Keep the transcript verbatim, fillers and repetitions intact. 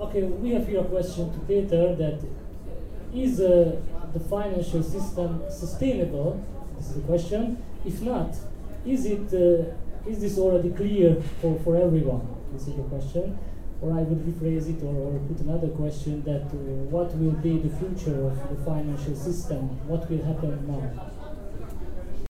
Okay, we have here a question to Peter that is uh, the financial system sustainable? This is the question. If not, is it uh, is this already clear for, for everyone? This is the question. Or I would rephrase it or, or put another question that uh, what will be the future of the financial system? What will happen now?